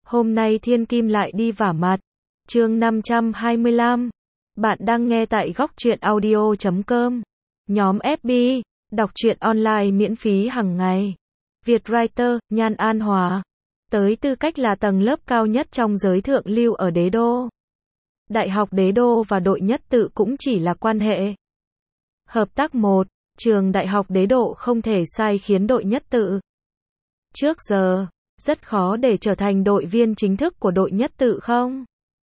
Hôm nay Thiên Kim lại đi vả mặt. Chương 525. Bạn đang nghe tại góc truyện audio.com. Nhóm FB, đọc truyện online miễn phí hàng ngày. Vietwriter, Nhan An Hòa. Tới tư cách là tầng lớp cao nhất trong giới thượng lưu ở Đế Đô. Đại học Đế Đô và đội nhất tự cũng chỉ là quan hệ. Hợp tác 1, trường Đại học Đế Đô không thể sai khiến đội nhất tự. Trước giờ, rất khó để trở thành đội viên chính thức của đội nhất tự không?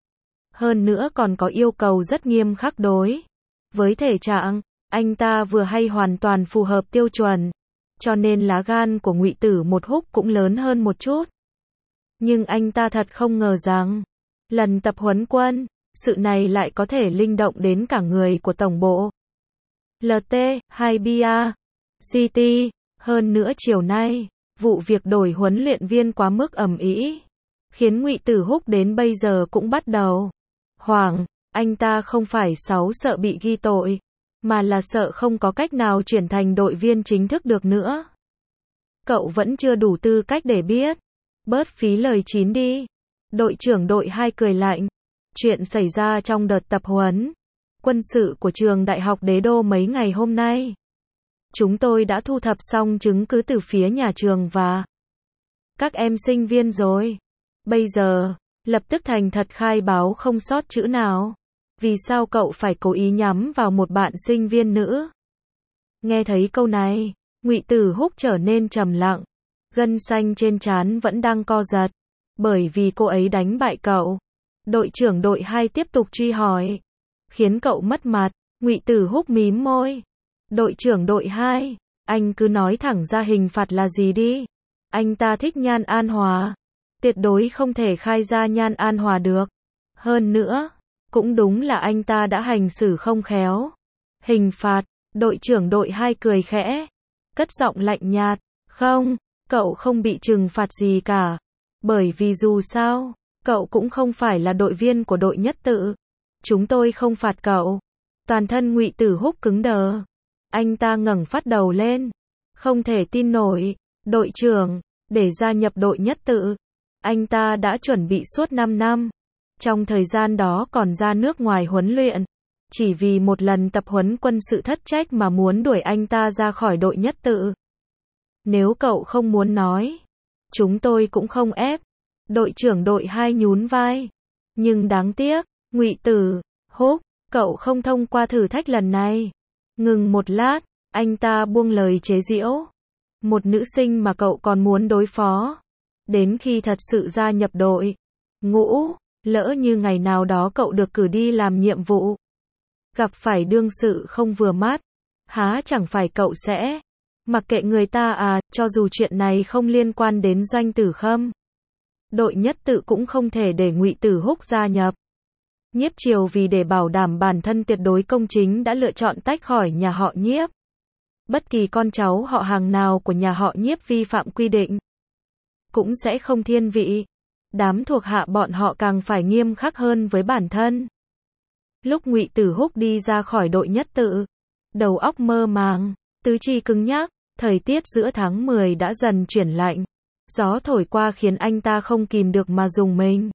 Hơn nữa còn có yêu cầu rất nghiêm khắc đối với thể trạng, anh ta vừa hay hoàn toàn phù hợp tiêu chuẩn, cho nên lá gan của Ngụy Tử một húc cũng lớn hơn một chút. Nhưng anh ta thật không ngờ rằng, lần tập huấn quân, sự này lại có thể linh động đến cả người của tổng bộ. LT, 2BA, GT, hơn nữa chiều nay, vụ việc đổi huấn luyện viên quá mức ầm ĩ, khiến Ngụy Tử Húc đến bây giờ cũng bắt đầu hoảng. Anh ta không phải sợ bị ghi tội, mà là sợ không có cách nào chuyển thành đội viên chính thức được nữa. Cậu vẫn chưa đủ tư cách để biết. Bớt phí lời chín đi. Đội trưởng đội 2 cười lạnh. Chuyện xảy ra trong đợt tập huấn quân sự của trường Đại học Đế Đô mấy ngày hôm nay. Chúng tôi đã thu thập xong chứng cứ từ phía nhà trường và các em sinh viên rồi. Bây giờ, lập tức thành thật khai báo không sót chữ nào. Vì sao cậu phải cố ý nhắm vào một bạn sinh viên nữ? Nghe thấy câu này, Ngụy Tử Húc trở nên trầm lặng. Gân xanh trên trán vẫn đang co giật. Bởi vì cô ấy đánh bại cậu. Đội trưởng đội 2 tiếp tục truy hỏi. Khiến cậu mất mặt. Ngụy Tử Húc mím môi. Đội trưởng đội 2, anh cứ nói thẳng ra hình phạt là gì đi. Anh ta thích Nhan An Hòa. Tuyệt đối không thể khai ra Nhan An Hòa được. Hơn nữa, cũng đúng là anh ta đã hành xử không khéo. Hình phạt, đội trưởng đội 2 cười khẽ. Cất giọng lạnh nhạt. Không, cậu không bị trừng phạt gì cả. Bởi vì dù sao, cậu cũng không phải là đội viên của đội nhất tự. Chúng tôi không phạt cậu. Toàn thân Ngụy Tử Húc cứng đờ. Anh ta ngẩng phát đầu lên. Không thể tin nổi. Đội trưởng, để gia nhập đội nhất tự, anh ta đã chuẩn bị suốt 5 năm. Trong thời gian đó còn ra nước ngoài huấn luyện. Chỉ vì một lần tập huấn quân sự thất trách mà muốn đuổi anh ta ra khỏi đội nhất tự. Nếu cậu không muốn nói, chúng tôi cũng không ép. Đội trưởng đội 2 nhún vai. Nhưng đáng tiếc, Ngụy Tử Húc, cậu không thông qua thử thách lần này. Ngừng một lát, anh ta buông lời chế giễu. Một nữ sinh mà cậu còn muốn đối phó. Đến khi thật sự gia nhập đội ngũ, lỡ như ngày nào đó cậu được cử đi làm nhiệm vụ, gặp phải đương sự không vừa mắt, há chẳng phải cậu sẽ mặc kệ người ta à? Cho dù chuyện này không liên quan đến Doanh Tử Khâm, đội nhất tự cũng không thể để Ngụy Tử Húc gia nhập. Nhiếp Triều vì để bảo đảm bản thân tuyệt đối công chính đã lựa chọn tách khỏi nhà họ Nhiếp. Bất kỳ con cháu họ hàng nào của nhà họ Nhiếp vi phạm quy định, cũng sẽ không thiên vị. Đám thuộc hạ bọn họ càng phải nghiêm khắc hơn với bản thân. Lúc Ngụy Tử Húc đi ra khỏi đội nhất tự, đầu óc mơ màng, tứ chi cứng nhắc, thời tiết giữa tháng 10 đã dần chuyển lạnh. Gió thổi qua khiến anh ta không kìm được mà rùng mình.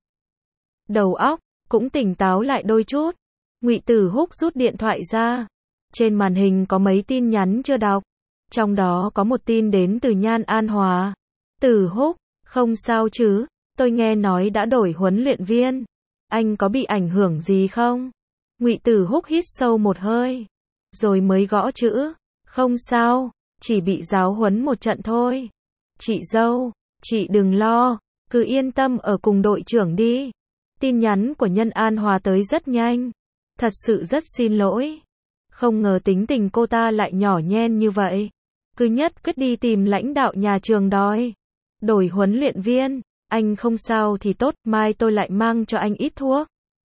Đầu óc cũng tỉnh táo lại đôi chút. Ngụy Tử Húc rút điện thoại ra. Trên màn hình có mấy tin nhắn chưa đọc. Trong đó có một tin đến từ Nhan An Hòa. Tử Húc, không sao chứ? Tôi nghe nói đã đổi huấn luyện viên. Anh có bị ảnh hưởng gì không? Ngụy Tử Húc hít sâu một hơi, rồi mới gõ chữ. Không sao, chỉ bị giáo huấn một trận thôi. Chị dâu, chị đừng lo, cứ yên tâm ở cùng đội trưởng đi. Tin nhắn của Nhan An Hòa tới rất nhanh. Thật sự rất xin lỗi. Không ngờ tính tình cô ta lại nhỏ nhen như vậy. Cứ nhất quyết đi tìm lãnh đạo nhà trường đòi đổi huấn luyện viên. Anh không sao thì tốt, mai tôi lại mang cho anh ít thuốc.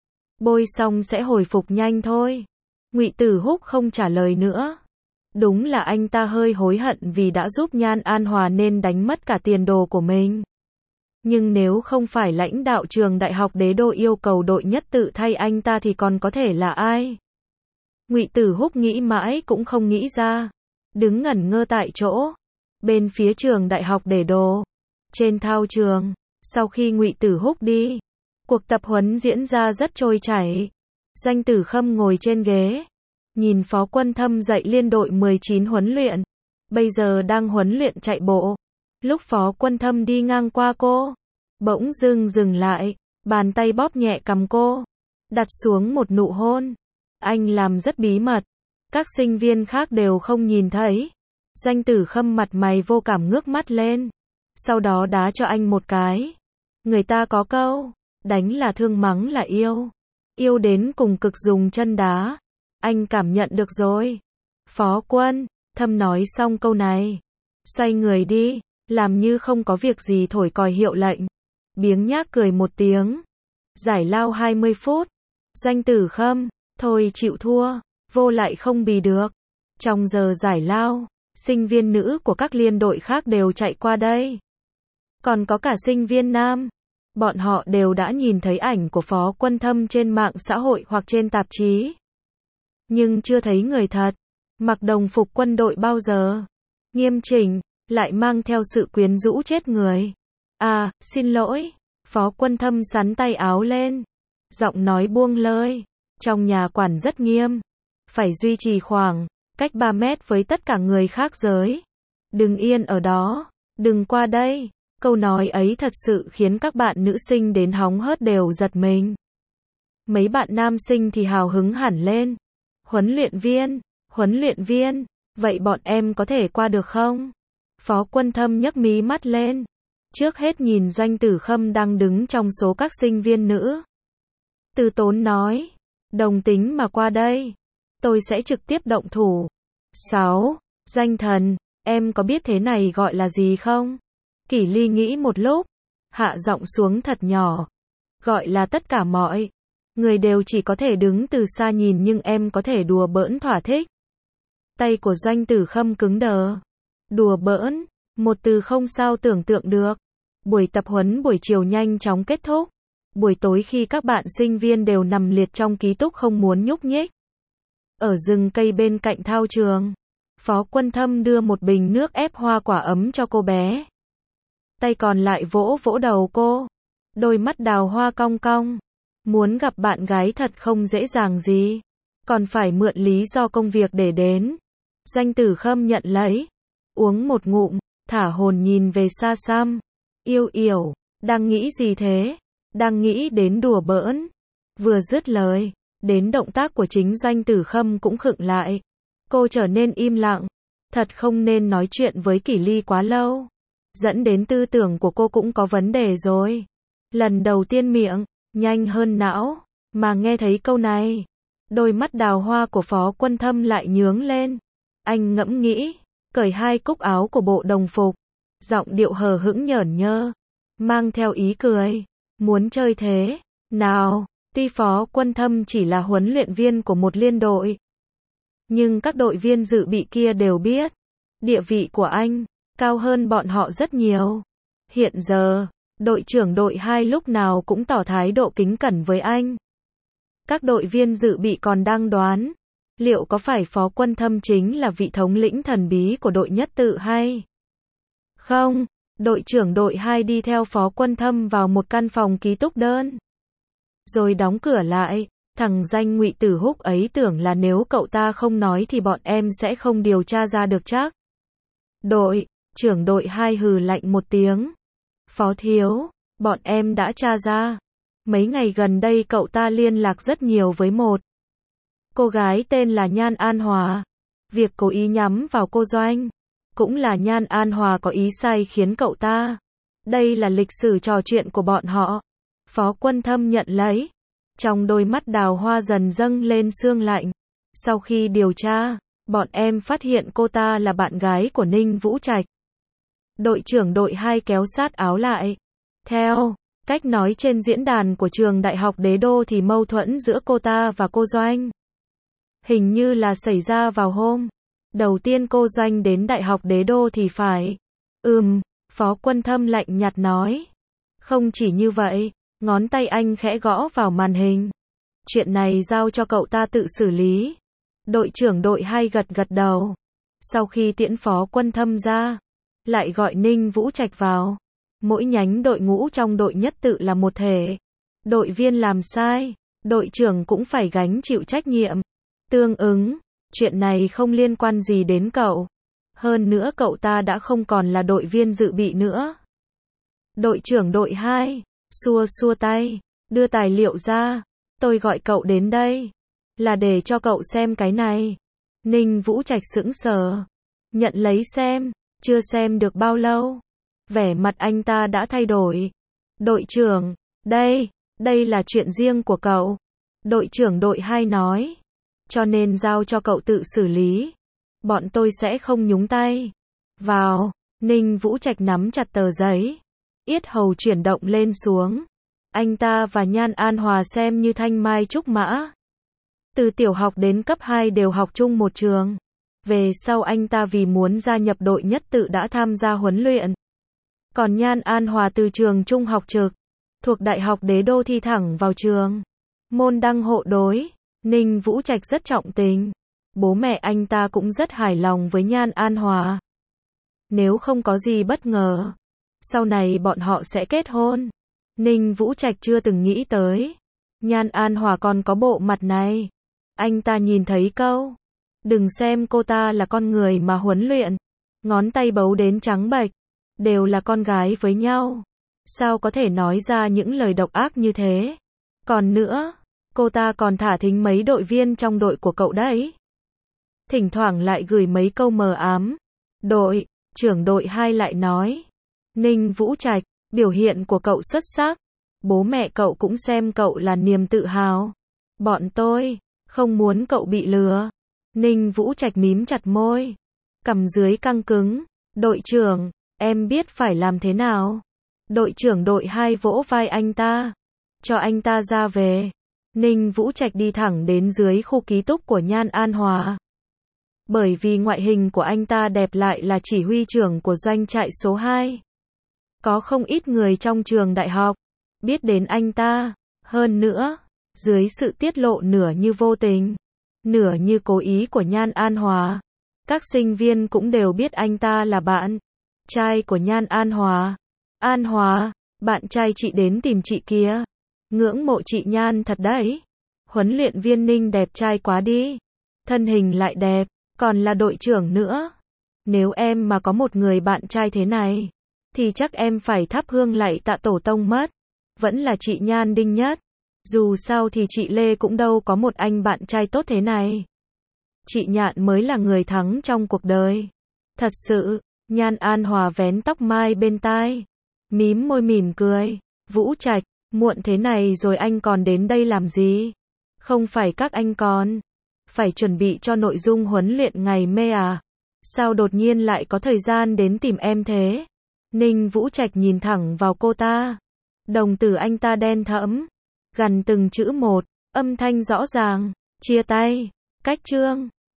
Bôi xong sẽ hồi phục nhanh thôi. Ngụy Tử Húc không trả lời nữa. Đúng là anh ta hơi hối hận vì đã giúp Nhan An Hòa nên đánh mất cả tiền đồ của mình. Nhưng nếu không phải lãnh đạo trường Đại học Đế Đô yêu cầu đội nhất tự thay anh ta thì còn có thể là ai? Ngụy Tử Húc nghĩ mãi cũng không nghĩ ra. Đứng ngẩn ngơ tại chỗ. Bên phía trường Đại học Đế Đô, trên thao trường, Sau khi Ngụy Tử Húc đi, cuộc tập huấn diễn ra rất trôi chảy. Doanh Tử Khâm ngồi trên ghế, nhìn Phó Quân Thâm dạy liên đội 19 huấn luyện. Bây giờ đang huấn luyện chạy bộ. Lúc Phó Quân Thâm đi ngang qua cô, bỗng dưng dừng lại, bàn tay bóp nhẹ cằm cô, đặt xuống một nụ hôn. Anh làm rất bí mật, các sinh viên khác đều không nhìn thấy. Doanh Tử Khâm mặt mày vô cảm ngước mắt lên, sau đó đá cho anh một cái. Người ta có câu, đánh là thương mắng là yêu. Yêu đến cùng cực dùng chân đá. Anh cảm nhận được rồi. Phó Quân Thâm nói xong câu này, xoay người đi, làm như không có việc gì thổi còi hiệu lệnh. Biếng nhác cười một tiếng. Giải lao 20 phút. Doanh Tử Khâm, thôi chịu thua, vô lại không bì được. Trong giờ giải lao, sinh viên nữ của các liên đội khác đều chạy qua đây. Còn có cả sinh viên nam. Bọn họ đều đã nhìn thấy ảnh của Phó Quân Thâm trên mạng xã hội hoặc trên tạp chí. Nhưng chưa thấy người thật. Mặc đồng phục quân đội bao giờ. Nghiêm chỉnh, lại mang theo sự quyến rũ chết người. À, xin lỗi. Phó Quân Thâm sắn tay áo lên. Giọng nói buông lơi. Trong nhà quản rất nghiêm. Phải duy trì khoảng cách 3 mét với tất cả người khác giới. Đừng yên ở đó. Đừng qua đây. Câu nói ấy thật sự khiến các bạn nữ sinh đến hóng hớt đều giật mình. Mấy bạn nam sinh thì hào hứng hẳn lên. Huấn luyện viên, vậy bọn em có thể qua được không? Phó Quân Thâm nhấc mí mắt lên. Trước hết nhìn Doanh Tử Khâm đang đứng trong số các sinh viên nữ. Từ tốn nói, đồng tính mà qua đây, tôi sẽ trực tiếp động thủ. 6. Doanh thần, em có biết thế này gọi là gì không? Kỷ Ly nghĩ một lúc, hạ giọng xuống thật nhỏ. Gọi là tất cả mọi người đều chỉ có thể đứng từ xa nhìn nhưng em có thể đùa bỡn thỏa thích. Tay của Doanh Tử Khâm cứng đờ. Đùa bỡn, một từ không sao tưởng tượng được. Buổi tập huấn buổi chiều nhanh chóng kết thúc. Buổi tối khi các bạn sinh viên đều nằm liệt trong ký túc không muốn nhúc nhích. Ở rừng cây bên cạnh thao trường, Phó Quân Thâm đưa một bình nước ép hoa quả ấm cho cô bé. Tay còn lại vỗ vỗ đầu cô. Đôi mắt đào hoa cong cong. Muốn gặp bạn gái thật không dễ dàng gì. Còn phải mượn lý do công việc để đến. Doanh Tử Khâm nhận lấy. Uống một ngụm, thả hồn nhìn về xa xăm. Yêu yểu, đang nghĩ gì thế? Đang nghĩ đến đùa bỡn. Vừa dứt lời, đến động tác của chính Doanh Tử Khâm cũng khựng lại. Cô trở nên im lặng. Thật không nên nói chuyện với Kỷ Ly quá lâu. Dẫn đến tư tưởng của cô cũng có vấn đề rồi. Lần đầu tiên miệng, nhanh hơn não, mà nghe thấy câu này. Đôi mắt đào hoa của Phó Quân Thâm lại nhướng lên. Anh ngẫm nghĩ, cởi 2 cúc áo của bộ đồng phục. Giọng điệu hờ hững nhởn nhơ, mang theo ý cười. Muốn chơi thế nào? Tuy Phó Quân Thâm chỉ là huấn luyện viên của một liên đội, nhưng các đội viên dự bị kia đều biết, địa vị của anh cao hơn bọn họ rất nhiều. Hiện giờ, đội trưởng đội 2 lúc nào cũng tỏ thái độ kính cẩn với anh. Các đội viên dự bị còn đang đoán, liệu có phải Phó Quân Thâm chính là vị thống lĩnh thần bí của đội nhất tự hay không? Đội trưởng đội 2 đi theo Phó Quân Thâm vào một căn phòng ký túc đơn, rồi đóng cửa lại. Thằng danh Ngụy Tử Húc ấy tưởng là nếu cậu ta không nói thì bọn em sẽ không điều tra ra được chắc. Đội trưởng đội 2 hừ lạnh một tiếng. Phó thiếu, bọn em đã tra ra. Mấy ngày gần đây cậu ta liên lạc rất nhiều với một cô gái tên là Nhan An Hòa. Việc cố ý nhắm vào cô Doanh, cũng là Nhan An Hòa có ý sai khiến cậu ta. Đây là lịch sử trò chuyện của bọn họ. Phó Quân Thâm nhận lấy. Trong đôi mắt đào hoa dần dâng lên sương lạnh. Sau khi điều tra, bọn em phát hiện cô ta là bạn gái của Ninh Vũ Trạch. Đội trưởng đội 2 kéo sát áo lại. Theo cách nói trên diễn đàn của trường Đại học Đế Đô thì mâu thuẫn giữa cô ta và cô Doanh hình như là xảy ra vào hôm đầu tiên cô Doanh đến Đại học Đế Đô thì phải. Phó Quân Thâm lạnh nhạt nói. Không chỉ như vậy, ngón tay anh khẽ gõ vào màn hình. Chuyện này giao cho cậu ta tự xử lý. Đội trưởng đội 2 gật gật đầu. Sau khi tiễn Phó Quân Thâm ra, lại gọi Ninh Vũ Trạch vào. Mỗi nhánh đội ngũ trong đội nhất tự là một thể. Đội viên làm sai, đội trưởng cũng phải gánh chịu trách nhiệm. Tương ứng, chuyện này không liên quan gì đến cậu. Hơn nữa cậu ta đã không còn là đội viên dự bị nữa. Đội trưởng đội 2, xua xua tay, đưa tài liệu ra. Tôi gọi cậu đến đây là để cho cậu xem cái này. Ninh Vũ Trạch sững sờ, nhận lấy xem, chưa xem được bao lâu. Vẻ mặt anh ta đã thay đổi. Đội trưởng, đây là chuyện riêng của cậu. Đội trưởng đội 2 nói. Cho nên giao cho cậu tự xử lý. Bọn tôi sẽ không nhúng tay vào. Ninh Vũ Trạch nắm chặt tờ giấy. Yết hầu chuyển động lên xuống. Anh ta và Nhan An Hòa xem như thanh mai trúc mã. Từ tiểu học đến cấp 2 đều học chung một trường. Về sau anh ta vì muốn gia nhập đội nhất tự đã tham gia huấn luyện. Còn Nhan An Hòa từ trường trung học trực, thuộc Đại học Đế Đô thi thẳng vào trường môn đăng hộ đối. Ninh Vũ Trạch rất trọng tình. Bố mẹ anh ta cũng rất hài lòng với Nhan An Hòa. Nếu không có gì bất ngờ, sau này bọn họ sẽ kết hôn. Ninh Vũ Trạch chưa từng nghĩ tới Nhan An Hòa còn có bộ mặt này. Anh ta nhìn thấy câu, đừng xem cô ta là con người mà huấn luyện. Ngón tay bấu đến trắng bệch, đều là con gái với nhau. Sao có thể nói ra những lời độc ác như thế? Còn nữa, cô ta còn thả thính mấy đội viên trong đội của cậu đấy. Thỉnh thoảng lại gửi mấy câu mờ ám. Đội trưởng đội 2 lại nói, Ninh Vũ Trạch, biểu hiện của cậu xuất sắc. Bố mẹ cậu cũng xem cậu là niềm tự hào. Bọn tôi không muốn cậu bị lừa. Ninh Vũ Trạch mím chặt môi, cằm dưới căng cứng. Đội trưởng, em biết phải làm thế nào. Đội trưởng đội 2 vỗ vai anh ta, cho anh ta ra về. Ninh Vũ Trạch đi thẳng đến dưới khu ký túc của Nhan An Hòa. Bởi vì ngoại hình của anh ta đẹp lại là chỉ huy trưởng của doanh trại số 2. Có không ít người trong trường đại học biết đến anh ta. Hơn nữa, dưới sự tiết lộ nửa như vô tình, nửa như cố ý của Nhan An Hòa, các sinh viên cũng đều biết anh ta là bạn trai của Nhan An Hòa. An Hòa, bạn trai chị đến tìm chị kia. Ngưỡng mộ chị Nhan thật đấy. Huấn luyện viên Ninh đẹp trai quá đi. Thân hình lại đẹp, còn là đội trưởng nữa. Nếu em mà có một người bạn trai thế này, thì chắc em phải thắp hương lạy tạ tổ tông mất. Vẫn là chị Nhan đinh nhất. Dù sao thì chị Lê cũng đâu có một anh bạn trai tốt thế này. Chị Nhạn mới là người thắng trong cuộc đời. Thật sự, Nhan An Hòa vén tóc mai bên tai, mím môi mỉm cười. Vũ Trạch, muộn thế này rồi anh còn đến đây làm gì? Không phải các anh còn phải chuẩn bị cho nội dung huấn luyện ngày mê à? Sao đột nhiên lại có thời gian đến tìm em thế? Ninh Vũ Trạch nhìn thẳng vào cô ta. Đồng tử anh ta đen thẫm, gằn từng chữ một, âm thanh rõ ràng. Chia tay, cách chương.